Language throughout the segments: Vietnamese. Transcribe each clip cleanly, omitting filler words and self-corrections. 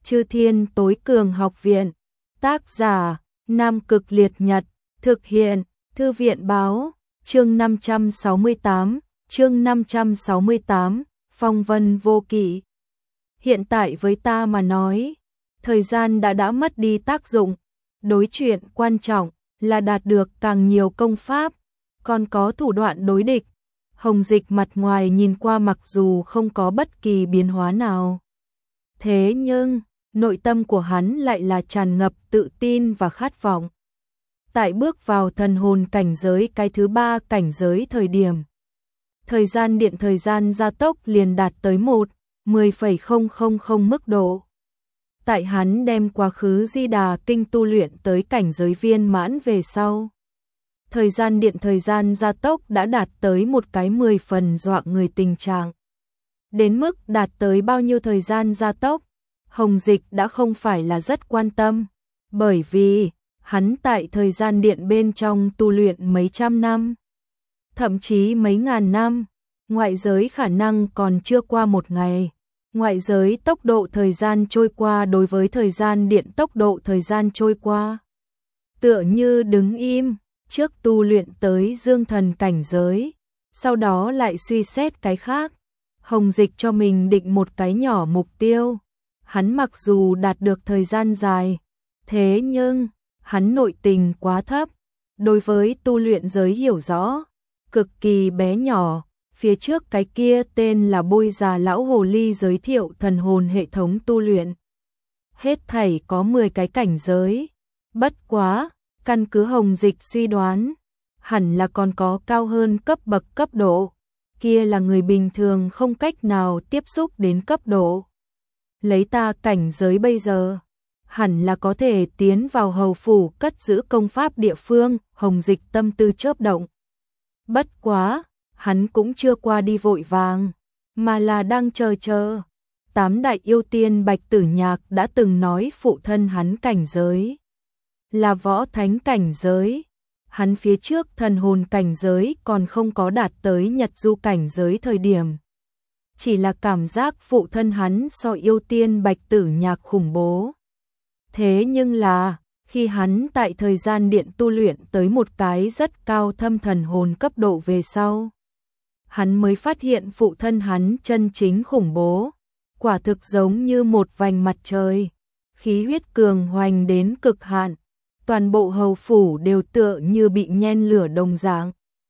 Chư Thiên Tối Cường Học Viện. Tác giả: Nam Cực Liệt Nhật. Thực hiện: Thư viện báo. Chương 568, Phong Vân Vô Kỵ. Hiện tại với ta mà nói, thời gian đã mất đi tác dụng, đối chuyện quan trọng là đạt được càng nhiều công pháp, còn có thủ đoạn đối địch. Hồng Dịch mặt ngoài nhìn qua mặc dù không có bất kỳ biến hóa nào, thế nhưng nội tâm của hắn lại là tràn ngập tự tin và khát vọng. Tại bước vào thần hồn cảnh giới cái thứ 3 cảnh giới thời điểm, thời gian điện thời gian gia tốc liền đạt tới 10,000 mức độ. Tại hắn đem quá khứ Di Đà Kinh tu luyện tới cảnh giới viên mãn về sau, thời gian điện thời gian gia tốc đã đạt tới một cái 10 phần dọa người tình trạng. Đến mức đạt tới bao nhiêu thời gian gia tốc, Hồng Dịch đã không phải là rất quan tâm, bởi vì hắn tại thời gian điện bên trong tu luyện mấy trăm năm, thậm chí mấy ngàn năm, ngoại giới khả năng còn chưa qua một ngày. Ngoại giới tốc độ thời gian trôi qua đối với thời gian điện tốc độ thời gian trôi qua tựa như đứng im, trước tu luyện tới dương thần cảnh giới, sau đó lại suy xét cái khác. Hồng Dịch cho mình định một cái nhỏ mục tiêu. Hắn mặc dù đạt được thời gian dài, thế nhưng hắn nội tình quá thấp, đối với tu luyện giới hiểu rõ cực kỳ bé nhỏ. Phía trước cái kia tên là Bôi Già Lão Hồ Ly giới thiệu thần hồn hệ thống tu luyện. Hết thảy có 10 cái cảnh giới. Bất quá, căn cứ Hồng Dịch suy đoán, hẳn là còn có cao hơn cấp bậc cấp độ. Kia là người bình thường không cách nào tiếp xúc đến cấp độ. Lấy ta cảnh giới bây giờ, hẳn là có thể tiến vào hầu phủ cất giữ công pháp địa phương. Hồng Dịch tâm tư chớp động. Bất quá, hắn cũng chưa qua đi vội vàng, mà là đang chờ. 8 đại yêu tiên Bạch Tử Nhạc đã từng nói phụ thân hắn cảnh giới là võ thánh cảnh giới. Hắn phía trước thần hồn cảnh giới còn không có đạt tới Nhật Du cảnh giới thời điểm, chỉ là cảm giác phụ thân hắn so yêu tiên Bạch Tử Nhạc khủng bố. Thế nhưng là, khi hắn tại thời gian điện tu luyện tới một cái rất cao thâm thần hồn cấp độ về sau, hắn mới phát hiện phụ thân hắn chân chính khủng bố, quả thực giống như một vành mặt trời, khí huyết cường hoành đến cực hạn, toàn bộ hầu phủ đều tựa như bị nhen lửa đồng dạng.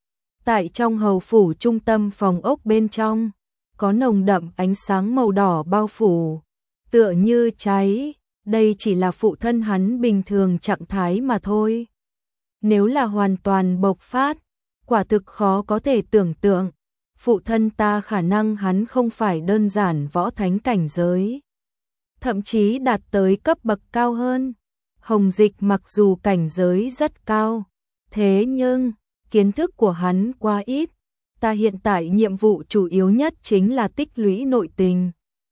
Tại trong hầu phủ trung tâm phòng ốc bên trong, có nồng đậm ánh sáng màu đỏ bao phủ, tựa như cháy. Đây chỉ là phụ thân hắn bình thường trạng thái mà thôi. Nếu là hoàn toàn bộc phát, quả thực khó có thể tưởng tượng. Phụ thân ta khả năng hắn không phải đơn giản võ thánh cảnh giới, thậm chí đạt tới cấp bậc cao hơn. Hồng Dịch mặc dù cảnh giới rất cao, thế nhưng kiến thức của hắn quá ít. Ta hiện tại nhiệm vụ chủ yếu nhất chính là tích lũy nội tình.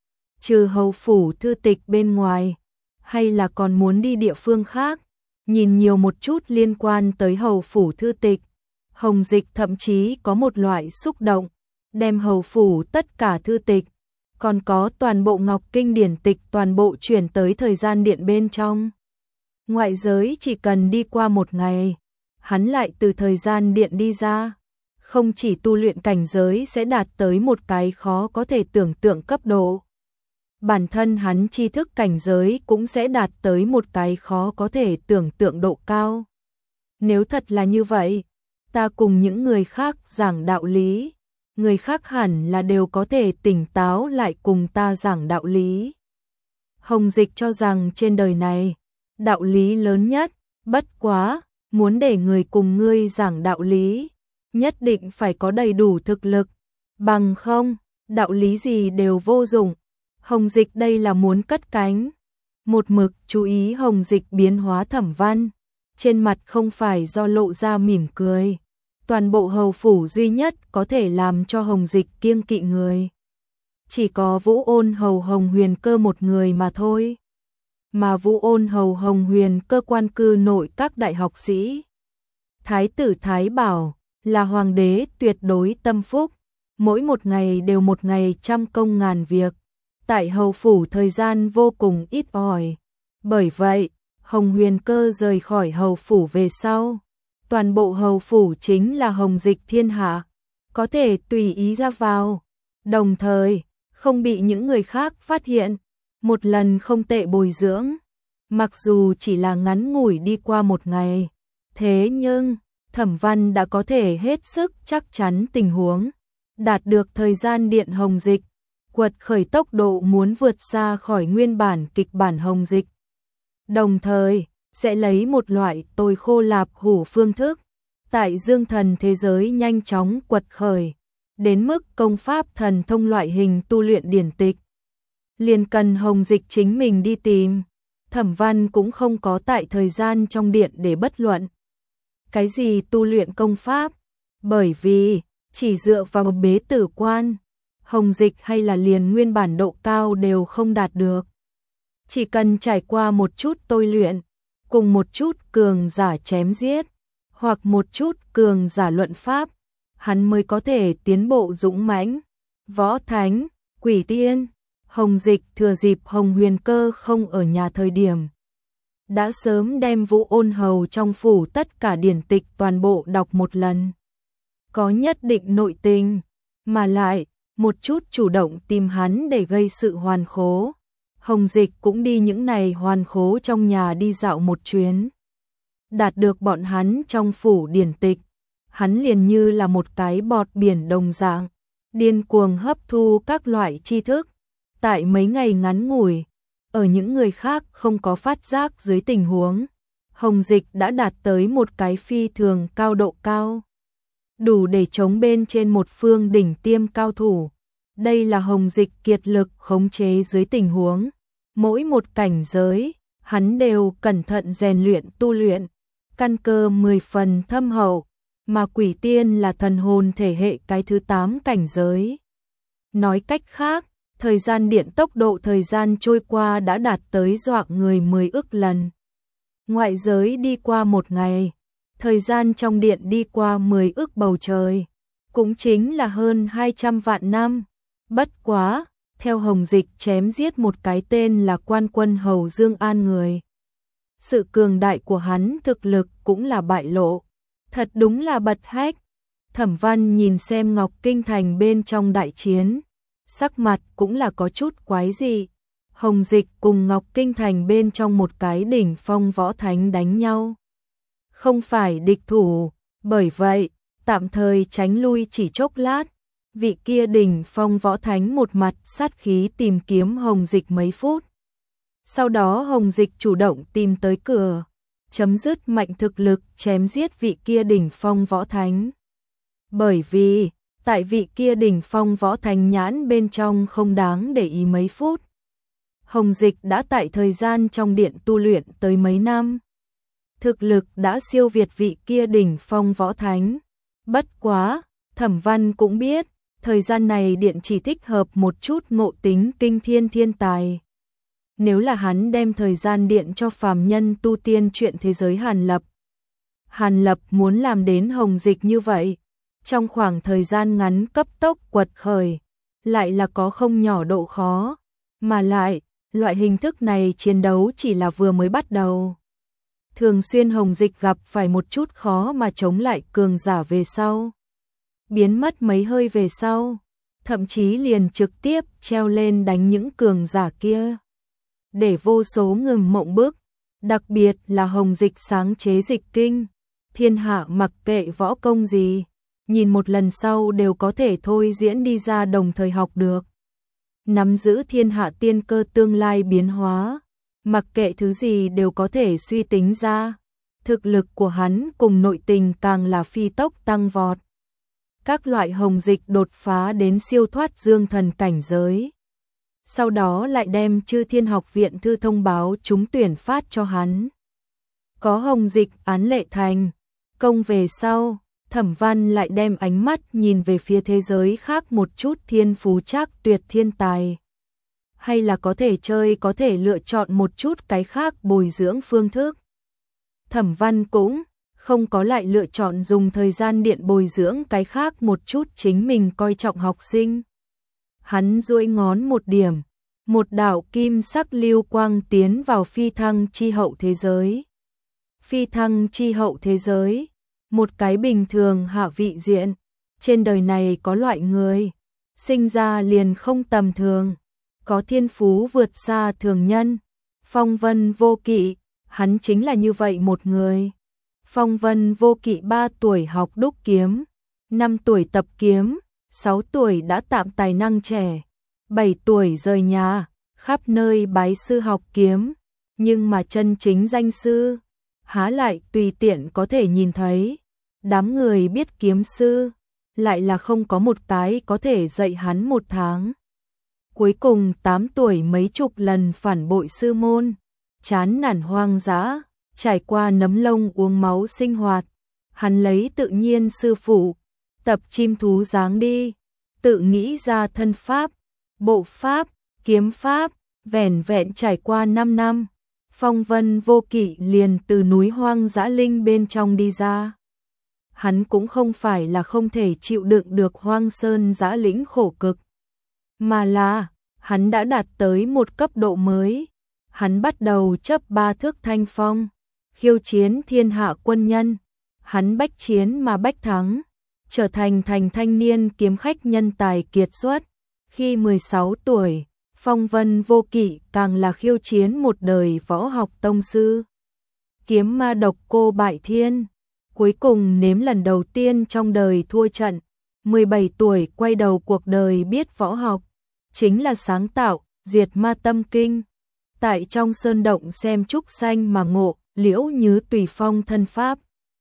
Trừ hầu phủ thư tịch bên ngoài, hay là còn muốn đi địa phương khác, nhìn nhiều một chút liên quan tới hầu phủ thư tịch. Hồng Dịch thậm chí có một loại xúc động, đem hầu phủ tất cả thư tịch, còn có toàn bộ ngọc kinh điển tịch toàn bộ chuyển tới thời gian điện bên trong. Ngoại giới chỉ cần đi qua một ngày, hắn lại từ thời gian điện đi ra, không chỉ tu luyện cảnh giới sẽ đạt tới một cái khó có thể tưởng tượng cấp độ, bản thân hắn tri thức cảnh giới cũng sẽ đạt tới một cái khó có thể tưởng tượng độ cao. Nếu thật là như vậy, ta cùng những người khác giảng đạo lý, người khác hẳn là đều có thể tỉnh táo lại cùng ta giảng đạo lý. Hồng Dịch cho rằng trên đời này, đạo lý lớn nhất, bất quá, muốn để người cùng ngươi giảng đạo lý, nhất định phải có đầy đủ thực lực, bằng không, đạo lý gì đều vô dụng. Hồng Dịch đây là muốn cất cánh. Một mực chú ý Hồng Dịch biến hóa Thẩm Văn, trên mặt không phải do lộ ra mỉm cười. Toàn bộ hầu phủ duy nhất có thể làm cho Hồng Dịch kiêng kỵ người, chỉ có Vũ Ôn hầu Hồng Huyền Cơ một người mà thôi. Mà Vũ Ôn hầu Hồng Huyền Cơ quan cư nội các đại học sĩ. Thái tử Thái Bảo là hoàng đế tuyệt đối tâm phúc, mỗi một ngày đều một ngày trăm công ngàn việc. tại hầu phủ thời gian vô cùng ít ỏi. Bởi vậy, Hồng Huyền Cơ rời khỏi hầu phủ về sau. Toàn bộ hầu phủ chính là Hồng Dịch thiên hạ, có thể tùy ý ra vào. Đồng thời, không bị những người khác phát hiện. Một lần không tệ bồi dưỡng, mặc dù chỉ là ngắn ngủi đi qua một ngày. Thế nhưng, Thẩm Văn đã có thể hết sức chắc chắn tình huống. Đạt được thời gian điện Hồng Dịch, quật khởi tốc độ muốn vượt xa khỏi nguyên bản kịch bản Hồng Dịch. Đồng thời, sẽ lấy một loại tồi khô lạp hủ phương thức, tại dương thần thế giới nhanh chóng quật khởi, đến mức công pháp thần thông loại hình tu luyện điển tịch. Liền cần Hồng Dịch chính mình đi tìm, Thẩm Văn cũng không có tại thời gian trong điện để bất luận. Cái gì tu luyện công pháp, bởi vì, chỉ dựa vào một bế tử quan, Hồng Dịch hay là liền nguyên bản độ cao đều không đạt được. Chỉ cần trải qua một chút tôi luyện, cùng một chút cường giả chém giết, hoặc một chút cường giả luận pháp, hắn mới có thể tiến bộ dũng mãnh. Võ Thánh, Quỷ Tiên, Hồng Dịch thừa dịp Hồng Huyền Cơ không ở nhà thời điểm, đã sớm đem Vũ Ôn Hầu trong phủ tất cả điển tịch toàn bộ đọc một lần. Có nhất định nội tình, mà lại, một chút chủ động tìm hắn để gây sự hoàn khố. Hồng Dịch cũng đi những này hoàn khố trong nhà đi dạo một chuyến. Đạt được bọn hắn trong phủ điển tịch, hắn liền như là một cái bọt biển đồng dạng, điên cuồng hấp thu các loại tri thức. Tại mấy ngày ngắn ngủi, ở những người khác không có phát giác dưới tình huống, Hồng Dịch đã đạt tới một cái phi thường cao độ cao, đủ để chống bên trên một phương đỉnh tiêm cao thủ. Đây là Hồng Dịch kiệt lực khống chế dưới tình huống, mỗi một cảnh giới, hắn đều cẩn thận rèn luyện tu luyện, căn cơ 10 phần thâm hậu, mà Quỷ Tiên là thần hồn thể hệ cái thứ 8 cảnh giới. Nói cách khác, thời gian điện tốc độ thời gian trôi qua đã đạt tới dọa người 10 ức lần. Ngoại giới đi qua một ngày, thời gian trong điện đi qua 10 ức bầu trời, cũng chính là hơn 200 vạn năm. Bất quá, theo Hồng Dịch chém giết một cái tên là Quan Quân Hầu Dương An người. Sự cường đại của hắn thực lực cũng là bại lộ, thật đúng là bật hách. Thẩm Văn nhìn xem Ngọc Kinh Thành bên trong đại chiến, sắc mặt cũng là có chút quái dị. Hồng Dịch cùng Ngọc Kinh Thành bên trong một cái đỉnh phong võ thánh đánh nhau, không phải địch thủ, bởi vậy, tạm thời tránh lui chỉ chốc lát. Vị kia đỉnh phong võ thánh một mặt sát khí tìm kiếm Hồng Dịch mấy phút. Sau đó Hồng Dịch chủ động tìm tới cửa, chấm dứt mạnh thực lực chém giết vị kia đỉnh phong võ thánh. Bởi vì, tại vị kia đỉnh phong võ thánh nhãn bên trong không đáng để ý mấy phút. Hồng Dịch đã tại thời gian trong điện tu luyện tới mấy năm. Thực lực đã siêu việt vị kia đỉnh phong võ thánh. Bất quá, Thẩm Văn cũng biết, thời gian này điện chỉ thích hợp một chút ngộ tính kinh thiên thiên tài. Nếu là hắn đem thời gian điện cho phàm nhân tu tiên chuyện thế giới Hàn Lập. Hàn Lập muốn làm đến Hồng Dịch như vậy, trong khoảng thời gian ngắn cấp tốc quật khởi, lại là có không nhỏ độ khó, mà lại, loại hình thức này chiến đấu chỉ là vừa mới bắt đầu. Thường xuyên Hồng Dịch gặp phải một chút khó mà chống lại cường giả về sau. Biến mất mấy hơi về sau, thậm chí liền trực tiếp treo lên đánh những cường giả kia. Để vô số ngừng mộng bức, đặc biệt là Hồng Dịch sáng chế dịch kinh, thiên hạ mặc kệ võ công gì, nhìn một lần sau đều có thể thôi diễn đi ra đồng thời học được. Nắm giữ thiên hạ tiên cơ tương lai biến hóa, mặc kệ thứ gì đều có thể suy tính ra. Thực lực của hắn cùng nội tình càng là phi tốc tăng vọt. Các loại Hồng Dịch đột phá đến siêu thoát dương thần cảnh giới. Sau đó lại đem Chư Thiên Học Viện thư thông báo trúng tuyển phát cho hắn. Có Hồng Dịch án lệ thành công về sau, Thẩm Văn lại đem ánh mắt nhìn về phía thế giới khác một chút thiên phú trác tuyệt thiên tài. Hay là có thể chơi có thể lựa chọn một chút cái khác bồi dưỡng phương thức. Thẩm Văn cũng không có lại lựa chọn dùng thời gian điện bồi dưỡng cái khác một chút chính mình coi trọng học sinh. Hắn duỗi ngón một điểm, một đạo kim sắc lưu quang tiến vào phi thăng chi hậu thế giới. Phi thăng chi hậu thế giới, một cái bình thường hạ vị diện, trên đời này có loại người, sinh ra liền không tầm thường, có thiên phú vượt xa thường nhân. Phong Vân Vô Kỵ, hắn chính là như vậy một người. Phong Vân Vô Kỵ 3 tuổi học đúc kiếm, 5 tuổi tập kiếm, 6 tuổi đã tạm tài năng trẻ, 7 tuổi rời nhà, khắp nơi bái sư học kiếm, nhưng mà chân chính danh sư, há lại tùy tiện có thể nhìn thấy. Đám người biết kiếm sư, lại là không có một cái có thể dạy hắn một tháng. Cuối cùng 8 tuổi mấy chục lần phản bội sư môn, chán nản hoang dã, trải qua nấm lông uống máu sinh hoạt, hắn lấy tự nhiên sư phụ, tập chim thú dáng đi, tự nghĩ ra thân pháp, bộ pháp, kiếm pháp, vẻn vẹn trải qua 5 năm, Phong Vân Vô Kỵ liền từ núi hoang dã linh bên trong đi ra. Hắn cũng không phải là không thể chịu đựng được hoang sơn dã lĩnh khổ cực, mà là hắn đã đạt tới một cấp độ mới. Hắn bắt đầu chấp 3 thước thanh phong, khiêu chiến thiên hạ quân nhân. Hắn bách chiến mà bách thắng, trở thành thanh niên kiếm khách nhân tài kiệt xuất. Khi 16 tuổi, Phong Vân Vô Kỵ càng là khiêu chiến một đời võ học tông sư. Kiếm ma độc cô bại thiên, cuối cùng nếm lần đầu tiên trong đời thua trận. 17 tuổi quay đầu cuộc đời biết võ học, chính là sáng tạo Diệt Ma Tâm Kinh. Tại trong sơn động xem trúc xanh mà ngộ Liễu Như Tùy Phong thân pháp.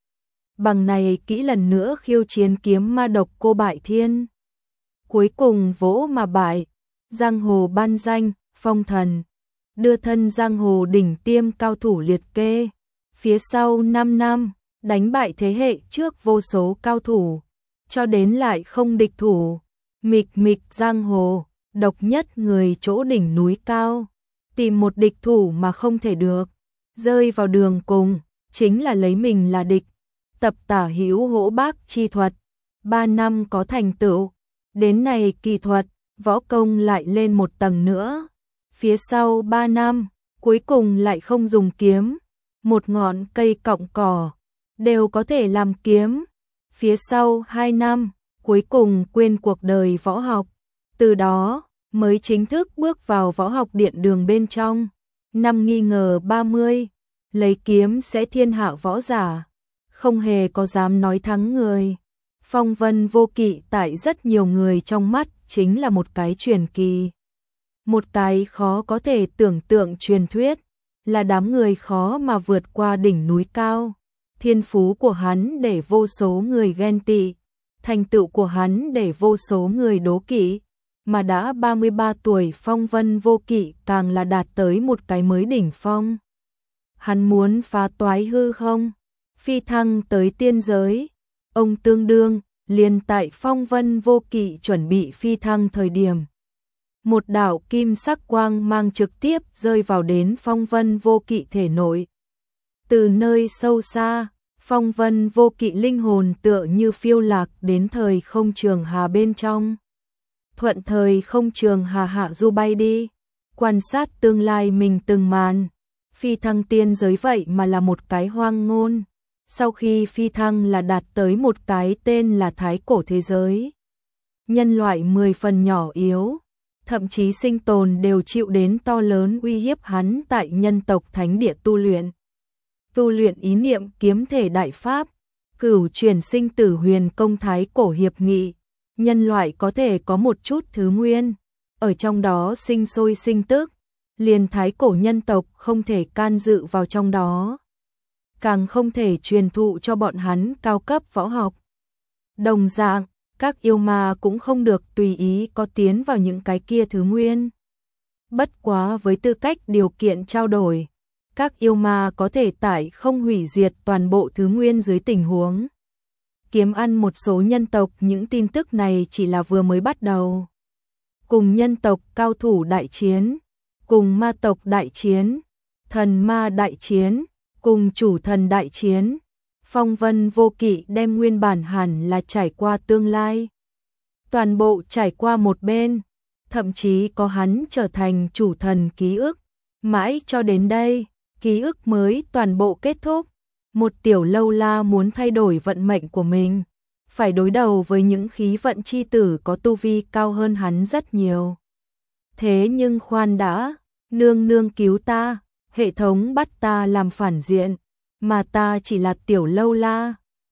Bằng này kỹ lần nữa khiêu chiến kiếm ma độc cô bại thiên. Cuối cùng vỗ mà bại, giang hồ ban danh, phong thần, đưa thân giang hồ đỉnh tiêm cao thủ liệt kê. Phía sau 5 năm, đánh bại thế hệ trước vô số cao thủ, cho đến lại không địch thủ. Mịch giang hồ, độc nhất người chỗ đỉnh núi cao, tìm một địch thủ mà không thể được, rơi vào đường cùng, chính là lấy mình là địch. Tập tả hữu hỗ bác chi thuật, 3 năm có thành tựu, đến này kỳ thuật, võ công lại lên một tầng nữa. Phía sau 3 năm, cuối cùng lại không dùng kiếm, một ngọn cây cọng cỏ đều có thể làm kiếm. Phía sau 2 năm, cuối cùng quên cuộc đời võ học, từ đó mới chính thức bước vào võ học điện đường bên trong. Năm nghi ngờ 30, lấy kiếm sẽ thiên hạ võ giả, không hề có dám nói thắng người. Phong Vân Vô Kỵ tại rất nhiều người trong mắt chính là một cái truyền kỳ, một cái khó có thể tưởng tượng truyền thuyết, là đám người khó mà vượt qua đỉnh núi cao. Thiên phú của hắn để vô số người ghen tị, thành tựu của hắn để vô số người đố kỵ, mà đã 33 tuổi Phong Vân Vô Kỵ càng là đạt tới một cái mới đỉnh phong. Hắn muốn phá toái hư không, phi thăng tới tiên giới. Ông tương đương liền tại Phong Vân Vô Kỵ chuẩn bị phi thăng thời điểm, một đạo kim sắc quang mang trực tiếp rơi vào đến Phong Vân Vô Kỵ thể nội. Từ nơi sâu xa, Phong Vân Vô Kỵ linh hồn tựa như phiêu lạc đến thời không trường hà bên trong. Thuận thời không trường hà hạ du bay đi, quan sát tương lai mình từng màn. Phi thăng tiên giới vậy mà là một cái hoang ngôn. Sau khi phi thăng là đạt tới một cái tên là thái cổ thế giới. Nhân loại 10 phần nhỏ yếu, thậm chí sinh tồn đều chịu đến to lớn uy hiếp. Hắn tại nhân tộc thánh địa tu luyện ý niệm kiếm thể đại pháp, cửu chuyển sinh tử huyền công thái cổ hiệp nghị. Nhân loại có thể có một chút thứ nguyên, ở trong đó sinh sôi sinh tức, liền thái cổ nhân tộc không thể can dự vào trong đó, càng không thể truyền thụ cho bọn hắn cao cấp võ học. Đồng dạng, các yêu ma cũng không được tùy ý có tiến vào những cái kia thứ nguyên. Bất quá với tư cách điều kiện trao đổi, các yêu ma có thể tại không hủy diệt toàn bộ thứ nguyên dưới tình huống kiếm ăn một số nhân tộc. Những tin tức này chỉ là vừa mới bắt đầu. Cùng nhân tộc cao thủ đại chiến, cùng ma tộc đại chiến, thần ma đại chiến, cùng chủ thần đại chiến. Phong Vân Vô Kỵ đem nguyên bản hẳn là trải qua tương lai, toàn bộ trải qua một bên. thậm chí có hắn trở thành chủ thần ký ức. Mãi cho đến đây, ký ức mới toàn bộ kết thúc. Một tiểu lâu la muốn thay đổi vận mệnh của mình, phải đối đầu với những khí vận chi tử có tu vi cao hơn hắn rất nhiều. Thế nhưng khoan đã, nương nương cứu ta, hệ thống bắt ta làm phản diện, mà ta chỉ là tiểu lâu la,